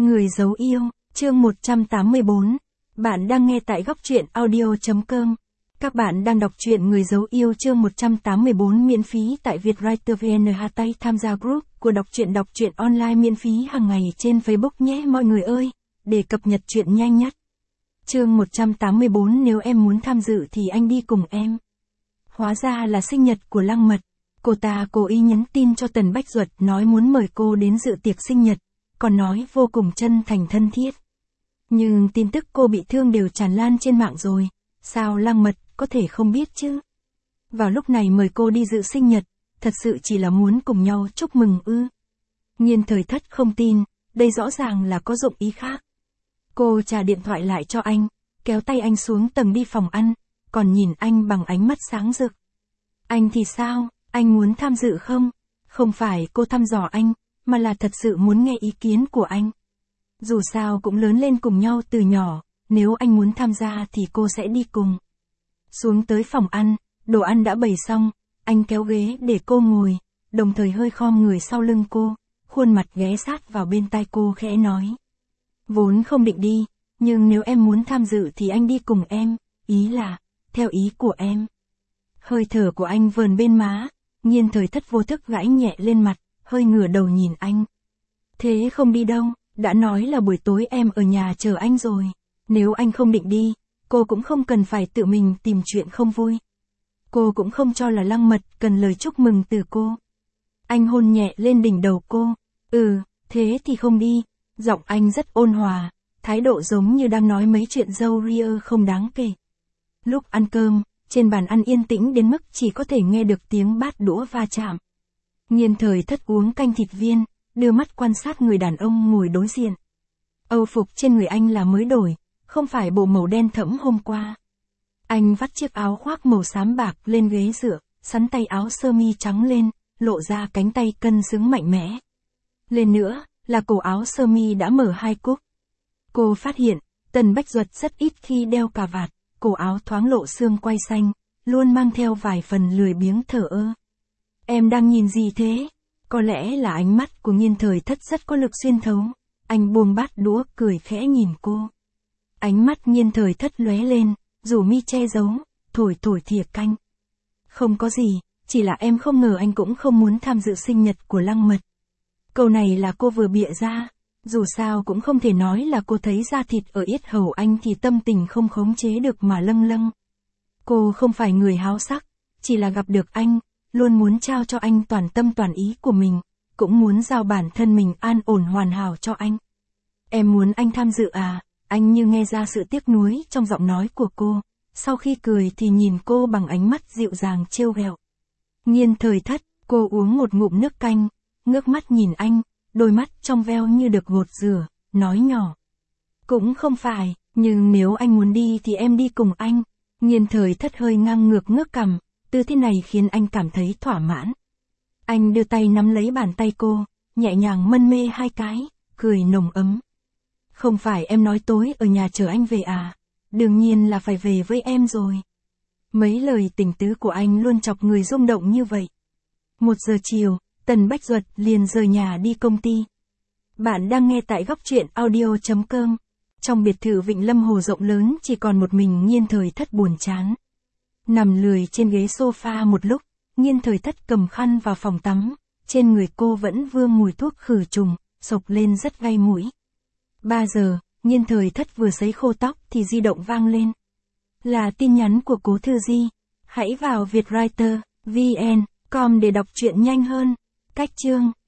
Người giấu yêu, chương 184. Bạn đang nghe tại góc truyện audio.com. Các bạn đang đọc truyện Người giấu yêu chương 184 miễn phí tại Vietwriter VN. Tay tham gia group của đọc truyện online miễn phí hàng ngày trên Facebook nhé mọi người ơi, để cập nhật truyện nhanh nhất. Chương 184. Nếu em muốn tham dự thì anh đi cùng em. Hóa ra là sinh nhật của Lăng Mật. Cô ta cố ý nhắn tin cho Tần Bách Duật nói muốn mời cô đến dự tiệc sinh nhật, còn nói vô cùng chân thành thân thiết. Nhưng tin tức cô bị thương đều tràn lan trên mạng rồi, sao Lăng Mật có thể không biết chứ? Vào lúc này mời cô đi dự sinh nhật, thật sự chỉ là muốn cùng nhau chúc mừng ư? Nhiên Thời Thất không tin, đây rõ ràng là có dụng ý khác. Cô trả điện thoại lại cho anh, kéo tay anh xuống tầng đi phòng ăn, còn nhìn anh bằng ánh mắt sáng rực. Anh thì sao, anh muốn tham dự không? Không phải cô thăm dò anh, mà là thật sự muốn nghe ý kiến của anh. Dù sao cũng lớn lên cùng nhau từ nhỏ, nếu anh muốn tham gia thì cô sẽ đi cùng. Xuống tới phòng ăn, đồ ăn đã bày xong, anh kéo ghế để cô ngồi, đồng thời hơi khom người sau lưng cô, khuôn mặt ghé sát vào bên tai cô khẽ nói. Vốn không định đi, nhưng nếu em muốn tham dự thì anh đi cùng em, ý là, theo ý của em. Hơi thở của anh vờn bên má, Nhiên Thời Thất vô thức gãi nhẹ lên mặt, hơi ngửa đầu nhìn anh. Thế không đi đâu, đã nói là buổi tối em ở nhà chờ anh rồi. Nếu anh không định đi, cô cũng không cần phải tự mình tìm chuyện không vui. Cô cũng không cho là Lăng Mật cần lời chúc mừng từ cô. Anh hôn nhẹ lên đỉnh đầu cô. Thế thì không đi. Giọng anh rất ôn hòa, thái độ giống như đang nói mấy chuyện dâu ria không đáng kể. Lúc ăn cơm, trên bàn ăn yên tĩnh đến mức chỉ có thể nghe được tiếng bát đũa va chạm. Nhiên Thời Thất uống canh thịt viên, đưa mắt quan sát người đàn ông ngồi đối diện. Âu phục trên người anh là mới đổi, không phải bộ màu đen thẫm hôm qua. Anh vắt chiếc áo khoác màu xám bạc lên ghế dựa, sắn tay áo sơ mi trắng lên, lộ ra cánh tay cân xứng mạnh mẽ. Lên nữa, là cổ áo sơ mi đã mở hai cúc. Cô phát hiện, Tần Bách Duật rất ít khi đeo cà vạt, cổ áo thoáng lộ xương quai xanh, luôn mang theo vài phần lười biếng thờ ơ. Em đang nhìn gì thế? Có lẽ là ánh mắt của Nhiên Thời Thất rất có lực xuyên thấu. Anh buông bát đũa cười khẽ nhìn cô. Ánh mắt Nhiên Thời Thất lóe lên, rủ mi che giấu, thổi thìa canh. Không có gì, chỉ là em không ngờ anh cũng không muốn tham dự sinh nhật của Lăng Mật. Câu này là cô vừa bịa ra, dù sao cũng không thể nói là cô thấy da thịt ở yết hầu anh thì tâm tình không khống chế được mà lâng lâng. Cô không phải người háo sắc, chỉ là gặp được anh, luôn muốn trao cho anh toàn tâm toàn ý của mình, cũng muốn giao bản thân mình an ổn hoàn hảo cho anh. Em muốn anh tham dự à? Anh như nghe ra sự tiếc nuối trong giọng nói của cô, sau khi cười thì nhìn cô bằng ánh mắt dịu dàng trêu ghẹo. Nhiên Thời Thất, cô uống một ngụm nước canh, ngước mắt nhìn anh, đôi mắt trong veo như được gột rửa, nói nhỏ. Cũng không phải, nhưng nếu anh muốn đi thì em đi cùng anh. Nhiên Thời Thất hơi ngang ngược ngước cằm, tư thế này khiến anh cảm thấy thỏa mãn. Anh đưa tay nắm lấy bàn tay cô, nhẹ nhàng mân mê hai cái, cười nồng ấm. Không phải em nói tối ở nhà chờ anh về à? Đương nhiên là phải về với em rồi. Mấy lời tình tứ của anh luôn chọc người rung động như vậy. 1 giờ chiều, Tần Bách Duật liền rời nhà đi công ty. Bạn đang nghe tại góc truyện audio.com. Trong biệt thự Vịnh Lâm Hồ rộng lớn chỉ còn một mình Nhiên Thời Thất buồn chán. Nằm lười trên ghế sofa một lúc, Nhiên Thời Thất cầm khăn vào phòng tắm, trên người cô vẫn vương mùi thuốc khử trùng, xộc lên rất gai mũi. 3 giờ, Nhiên Thời Thất vừa sấy khô tóc thì di động vang lên. Là tin nhắn của Cố Thư Di. Hãy vào Vietwriter, vn.com để đọc truyện nhanh hơn. Cách chương